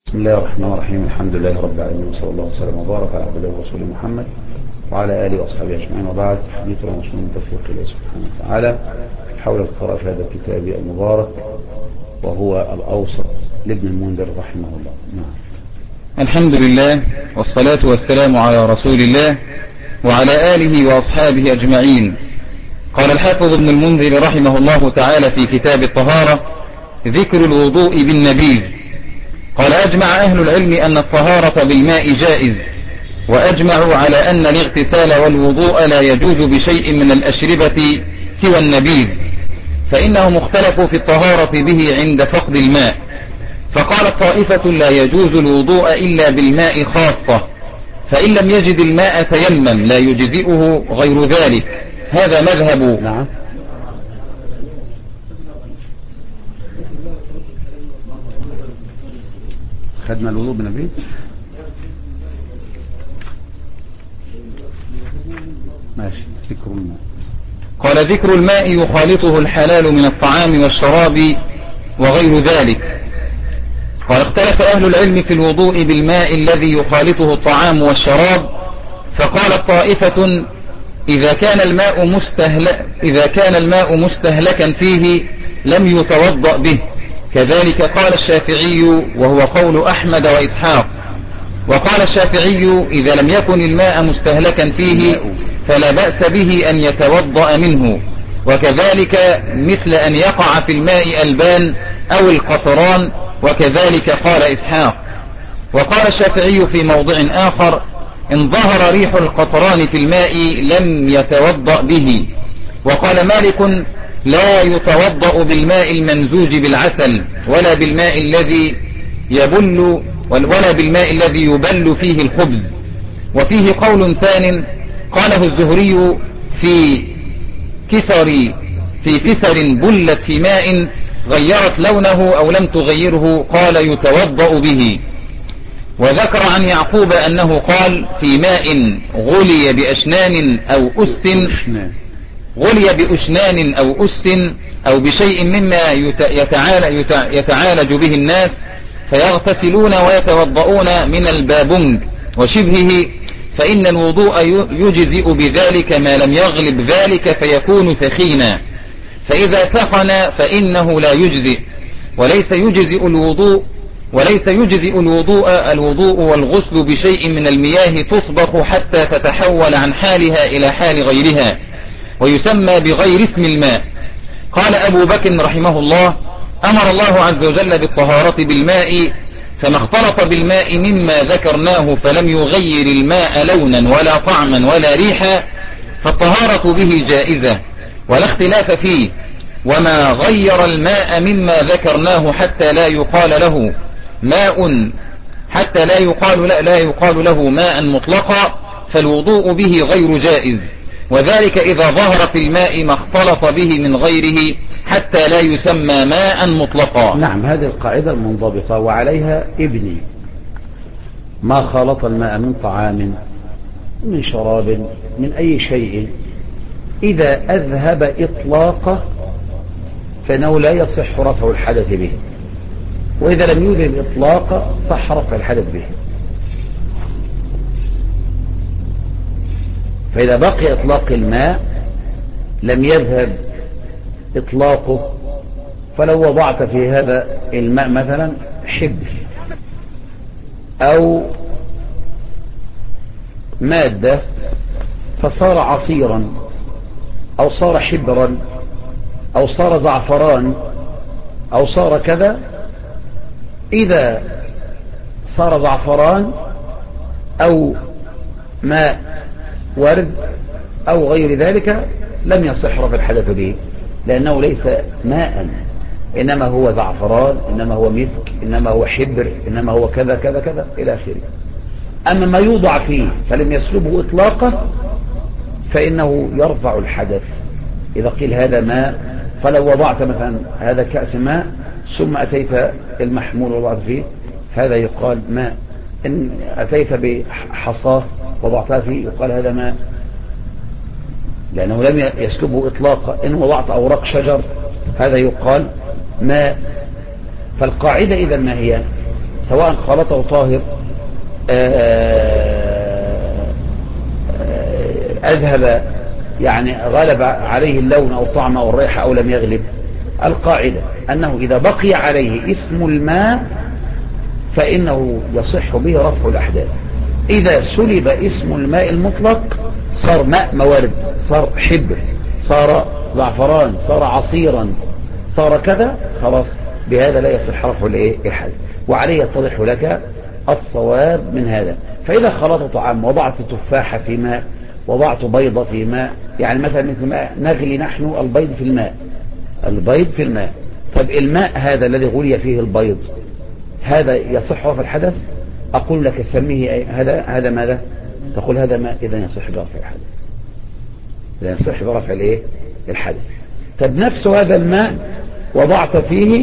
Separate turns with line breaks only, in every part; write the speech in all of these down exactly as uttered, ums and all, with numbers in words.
بسم الله الرحمن الرحيم. الحمد لله رب العالمين، وصلى الله وسلم وبارك على عبده ورسوله محمد وعلى آله وأصحابه أجمعين، وبعد. حديث رسول من توفيق الله سبحانه وتعالى حول القراءة في هذا الكتاب المبارك، وهو الأوسط لابن المنذر رحمه الله. نعم.
الحمد لله والصلاة والسلام على رسول الله وعلى آله وأصحابه أجمعين. قال الحافظ ابن المنذر رحمه الله تعالى في كتاب الطهارة: ذكر الوضوء بالنبيذ. قال: أجمع أهل العلم أن الطهارة بالماء جائز، وأجمعوا على أن الاغتسال والوضوء لا يجوز بشيء من الأشربة سوى النبيذ، فإنهم اختلفوا في الطهارة به عند فقد الماء. فقالت طائفة: لا يجوز الوضوء إلا بالماء خاصة، فإن لم يجد الماء تيمم لا يجزئه غير ذلك. هذا مذهب.
نعم. خدنا الوضوء بالنبيذ. ماشي. ذكر الماء.
قال: ذكر الماء يخالطه الحلال من الطعام والشراب وغير ذلك. قال: اختلف أهل العلم في الوضوء بالماء الذي يخالطه الطعام والشراب، فقالت طائفة: إذا كان الماء مستهلك إذا كان الماء مستهلكا فيه لم يتوضأ به. كذلك قال الشافعي، وهو قول أحمد وإسحاق. وقال الشافعي: إذا لم يكن الماء مستهلكا فيه فلا بأس به أن يتوضأ منه، وكذلك مثل أن يقع في الماء ألبان أو القطران، وكذلك قال إسحاق. وقال الشافعي في موضع آخر: إن ظهر ريح القطران في الماء لم يتوضأ به. وقال مالك: لا يتوضأ بالماء الممزوج بالعسل، ولا بالماء الذي يبل ولا بالماء الذي يبل فيه الخبز. وفيه قول ثان قاله الزهري: في كسر في كسر بلت في ماء غيرت لونه أو لم تغيره، قال: يتوضأ به. وذكر عن يعقوب أنه قال: في ماء غلي بأشنان أو أس غلي بأشنان أو أس أو بشيء مما يتعالج, يتعالج به الناس فيغتسلون ويتوضؤون من البابنج وشبهه، فإن الوضوء يجزئ بذلك ما لم يغلب ذلك فيكون ثخينا، فإذا ثخن فإنه لا يجزئ. وليس يجزئ الوضوء وليس يجزئ الوضوء الوضوء والغسل بشيء من المياه تصبح حتى تتحول عن حالها إلى حال غيرها، ويسمى بغير اسم الماء. قال أبو بكر رحمه الله: أمر الله عز وجل بالطهارة بالماء، فما اختلط بالماء مما ذكرناه فلم يغير الماء لونا ولا طعما ولا ريحا فالطهارة به جائزة ولا اختلاف فيه. وما غير الماء مما ذكرناه حتى لا يقال له ماء حتى لا يقال لا, لا يقال له ماء مطلقا فالوضوء به غير جائز، وذلك إذا ظهر في الماء ما اختلط به من غيره حتى لا يسمى ماء مطلقا.
نعم، هذه القاعدة المنضبطة وعليها ابني: ما خالط الماء من طعام من شراب من أي شيء إذا أذهب إطلاقه فإنه لا يصح رفع الحدث به، وإذا لم يذهب إطلاقه صح رفع الحدث به. فإذا بقي إطلاق الماء لم يذهب إطلاقه، فلو وضعت في هذا الماء مثلا حبر أو مادة فصار عصيرا أو صار حبرا أو صار زعفران أو صار كذا، إذا صار زعفران أو ماء ورد أو غير ذلك لم يصح رفع الحدث به، لأنه ليس ماء، إنما هو زعفران، إنما هو مسك، إنما هو حبر، إنما هو كذا كذا كذا إلى آخره. أما ما يوضع فيه فلم يسلبه إطلاقه فإنه يرفع الحدث. إذا قيل هذا ماء، فلو وضعت مثلا هذا كأس ماء ثم أتيت المحمول وضعت فيه هذا يقال ماء. إن أتيت بحصاه وضعتها فيه يقال هذا ماء، لأنه لم يسلبه إطلاقا. إن وضعت أوراق شجر هذا يقال ماء. فالقاعدة إذا ما هي؟ سواء خلطه طاهر أذهب يعني غلب عليه اللون أو الطعم أو الريحة أو لم يغلب. القاعدة أنه إذا بقي عليه اسم الماء فإنه يصح به رفع الأحداث. إذا سلب اسم الماء المطلق صار ماء موارد، صار حبر، صار زعفران، صار عصيرا، صار كذا، خلاص بهذا لا يصح رفع الحدث. وعليه يتضح لك الصواب من هذا. فإذا خلطت طعام، وضعت تفاحة في ماء، وضعت بيضة في ماء، يعني مثلا مثل ما نغلي نحن البيض في الماء، البيض في الماء. طب الماء هذا الذي غلي فيه البيض هذا يصح رفع الحدث؟ أقول لك سميه هذا هذا ماذا؟ تقول هذا ماء، إذا يصح برفع الحدث، إذا يصح برفع الايه الحدث. طب نفس هذا الماء وضعت فيه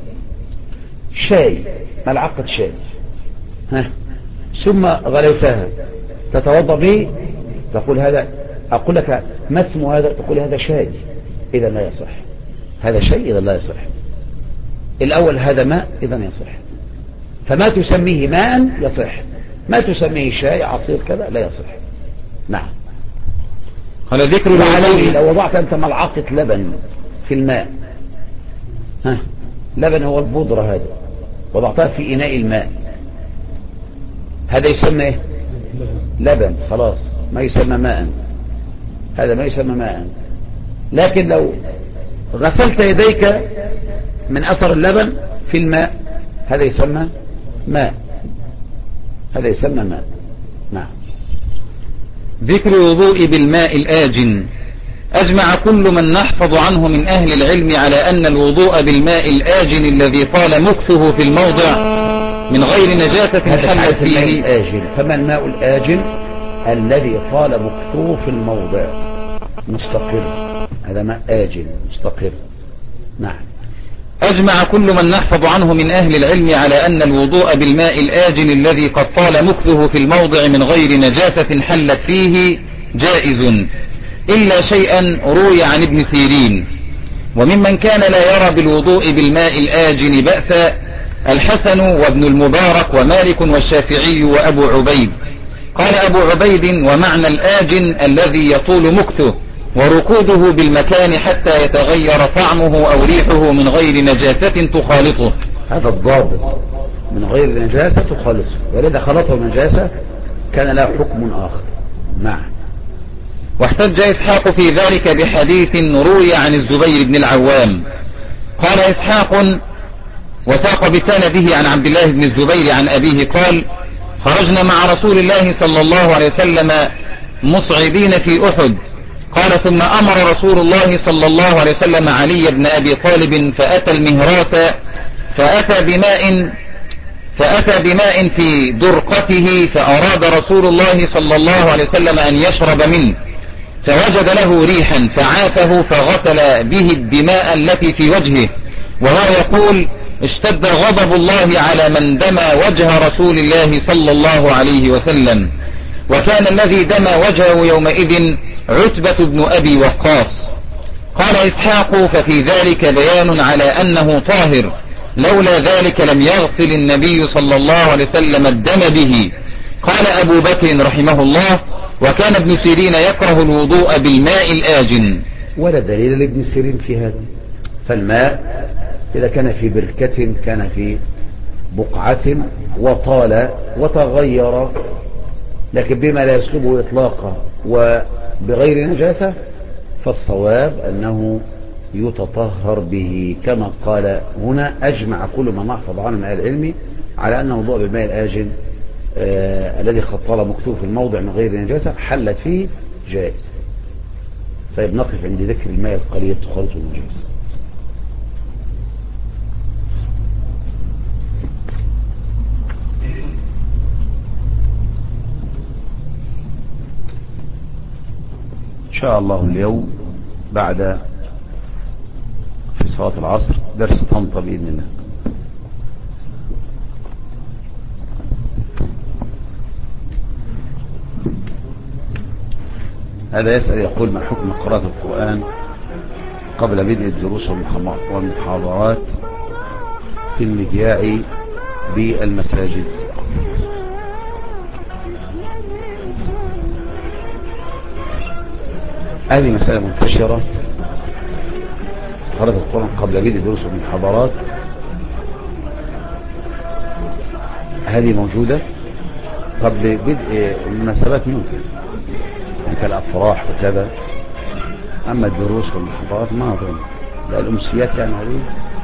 شاي، ملعقة شاي، ها، ثم غليتها، تتوضأ به؟ تقول هذا، أقول لك ما اسم هذا؟ تقول هذا شاي، إذا لا يصح. هذا شيء إذا لا يصح. الأول هذا ماء، إذا يصح. فما تسميه ماء يصح، ما تسميه شاي عصير كذا لا يصح. نعم.
على ذكر
الوضوء، لو وضعت أنت ملعقة لبن في الماء، ها، لبن هو البودرة هذا، وضعتها في إناء الماء، هذا يسمى إيه؟ لبن، خلاص ما يسمى ماء، هذا ما يسمى ماء. لكن لو غسلت يديك من أثر اللبن في الماء هذا يسمى ماء، هذا يسمى ماء. نعم.
ذكر الوضوء بالماء الآجن. أجمع كل من نحفظ عنه من أهل العلم على أن الوضوء بالماء الآجن الذي طال مكثه في الموضع من غير نجاسة حلت فيه.
الآجن. فما الماء الآجن؟ الذي طال مكثه في الموضع مستقر، هذا ماء آجن مستقر. نعم.
أجمع كل من نحفظ عنه من أهل العلم على أن الوضوء بالماء الآجن الذي قد طال مكثه في الموضع من غير نجاسة حلت فيه جائز، إلا شيئا روي عن ابن سيرين. وممن كان لا يرى بالوضوء بالماء الآجن بأسا الحسن وابن المبارك ومالك والشافعي وأبو عبيد. قال أبو عبيد: ومعنى الآجن الذي يطول مكثه وركوده بالمكان حتى يتغير طعمه أو ريحه من غير نجاسة تخالطه.
هذا الضابط، من غير نجاسة تخالطه، ولذا خلطه نجاسة كان له حكم آخر. نعم.
واحتج إسحاق في ذلك بحديث روي عن الزبير بن العوام. قال إسحاق: وساق بسنده عن عبد الله بن الزبير عن أبيه قال: خرجنا مع رسول الله صلى الله عليه وسلم مصعدين في أحد. قال: ثم أمر رسول الله صلى الله عليه وسلم علي بن أبي طالب فأتى المهراس فأتى بماء فأتى بماء في درقته، فأراد رسول الله صلى الله عليه وسلم أن يشرب منه، فوجد له ريحا فعافه فغسل به الدماء التي في وجهه، وهو يقول: اشتد غضب الله على من دمى وجه رسول الله صلى الله عليه وسلم. وكان الذي دمى وجهه يومئذ عتبة بن أبي وقاص. قال إسحاق: ففي ذلك بيان على أنه طاهر، لولا ذلك لم يغسل النبي صلى الله عليه وسلم الدم به. قال أبو بكر رحمه الله: وكان ابن سيرين يكره الوضوء بالماء الآجن.
ولا دليل لابن سيرين في هذا. فالماء إذا كان في بركة، كان في بقعة وطال وتغير، لكن بما لا يسلبه إطلاقا وبغير نجاسة، فالصواب أنه يتطهر به، كما قال هنا: أجمع كل ما نحفظ عنه من أهل العلم على أن الوضوء بالماء الآجن آه الذي قد طال مكثوه في الموضع من غير نجاسة حلت فيه جائز. طيب نقف عند ذكر الماء القليل تخالطه النجاسة. إن شاء الله اليوم بعد في صلاة العصر درس طنطا بإذن الله. هذا يسأل يقول: ما حكم قراءة القرآن قبل بدء الدروس والمحاضرات في المذياع بالمساجد. هذه مسألة منتشرة خرجت طبعا قبل بدء دروس المحاضرات. هذه موجودة قبل بدء المناسبات ممكن كالأفراح وكذا، أما الدروس والمحاضرات ما أظن. لا الأمسيات يعني هذه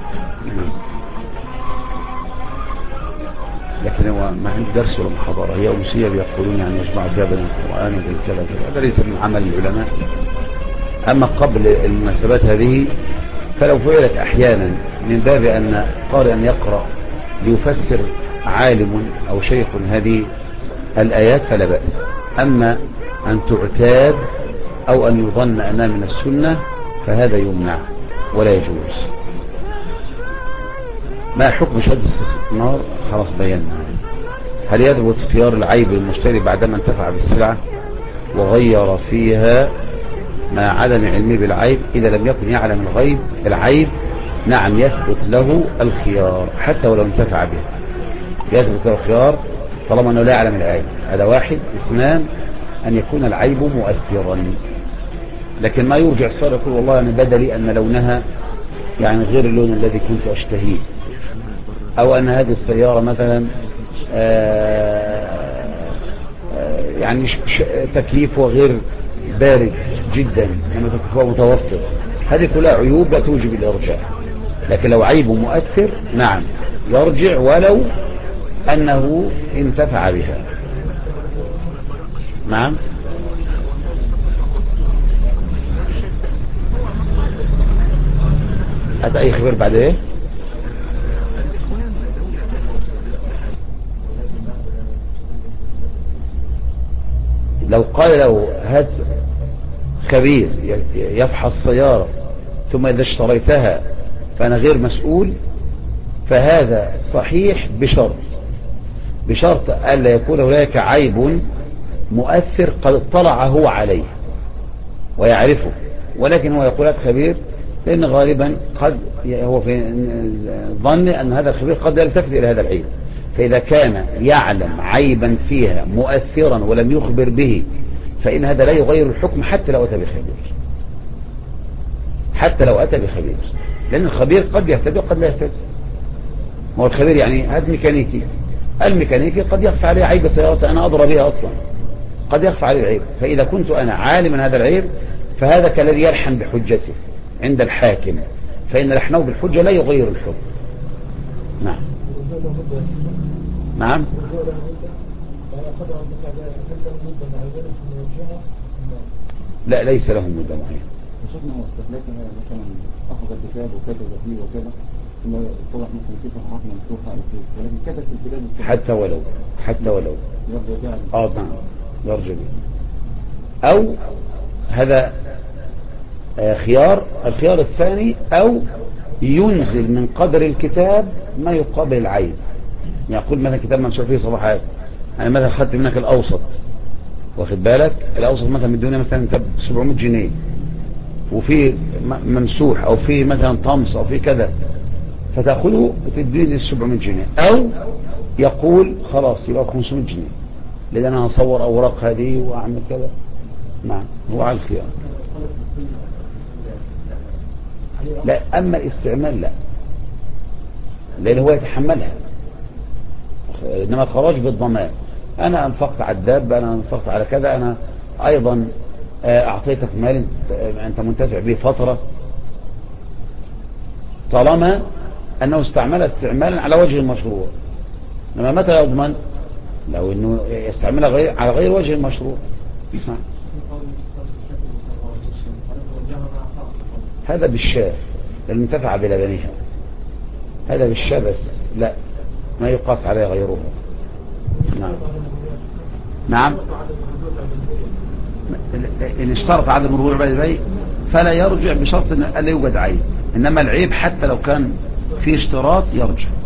لكن هو ما عنده درس ولا محاضرة، هي أمسية بيقولون يعني يجمع فيها بين القرآن وبين كذا كذا، هذا ليس من عمل العلماء. أما قبل المناسبات هذه فلو فعلت أحيانا من باب أن قارئا يقرأ ليفسر عالم أو شيخ هذه الآيات فلا بأس. أما أن تعتاد أو أن يظن أنها من السنة فهذا يمنع ولا يجوز. ما حكم شد النار؟ خلاص بينا. هل يثبت اختيار العيب للمشتري بعدما انتفع بالسلعة وغير فيها مع عدم علمه بالعيب؟ إذا لم يكن يعلم الغيب العيب نعم يثبت له الخيار حتى ولو انتفع به، يثبت له الخيار طالما أنه لا يعلم العيب. هذا واحد. اثنان أن يكون العيب مؤثرا، لكن ما يرجع الصار يقول والله أنا بدلي أن لونها يعني غير اللون الذي كنت أشتهيه، أو أن هذه السيارة مثلا آآ آآ يعني تكييفها غير بارد جدا لما تكييفها متوسط. هذه كلها عيوب لا توجب الإرجاع. لكن لو عيب مؤثر نعم يرجع ولو أنه انتفع بها. نعم. هات أي خبر بعد إيه؟ لو قال له هات خبير يفحص السيارة ثم إذا اشتريتها فأنا غير مسؤول، فهذا صحيح بشرط بشرط ألا يكون هناك عيب مؤثر قد اطلع هو عليه ويعرفه، ولكن هو يقول هات خبير، لأن غالبا قد هو في ظن أن هذا الخبير قد يلتفت إلى هذا العيب. فإذا كان يعلم عيبا فيها مؤثرا ولم يخبر به فإن هذا لا يغير الحكم حتى لو أتى بخبير، حتى لو أتى بخبير، لأن الخبير قد يهتدي وقد لا يهتدي. هو الخبير يعني هذا ميكانيكي، الميكانيكي قد يخفى عليه عيب سيارته أنا أضرب بها أصلا، قد يخفى عليه العيب. فإذا كنت أنا عالما هذا العيب فهذا كالذي يلحن بحجته عند الحاكم، فإن لحنه بالحجة لا يغير الحكم. نعم. نعم. لا ليس له مدة معينة.
شفنا مستهلكها مثلا أخذ الكتاب وكتب فيه وكذا ثم طلع مثلا كيف حق مفتوحة أو كيف، ولكن كتب في الكتاب
حتى ولو حتى ولو
يرجع يعني
اه نعم يرجع به. أو هذا خيار. الخيار الثاني أو ينزل من قدر الكتاب ما يقابل العيب. يقول مثلا كتاب منشور فيه صفحات، أنا مثلا خدت منك الأوسط، واخد بالك الأوسط مثلا مديوني مثلا سبعمائة جنيه، وفي ممسوح أو في مثلا طمس أو في كذا، فتأخذه وتديني سبعمائة جنيه. أو يقول خلاص يبقى خمسمائة جنيه لأن أنا هصور أوراق هذه وأعمل كذا. نعم هو على الخيار. لا أما الاستعمال لا، لأن هو يتحملها، إنما الخراج بالضمان. أنا أنفقت على الدابة، أنا أنفقت على كذا، أنا أيضا أعطيتك مال أنت منتفع به فترة، طالما أنه استعمل استعمالا على وجه المشروع. إنما متى يضمن؟ لو أنه يستعملها غير على غير وجه المشروع. هذا بالشاة المنتفع بلبنها، هذا بالشاة بس، لا ما يقاس عليه غيره. نعم. نعم. إن اشترط عدم الرجوع بعد البيع فلا يرجع بشرط أن لا يوجد عيب، إنما العيب حتى لو كان في اشتراط يرجع.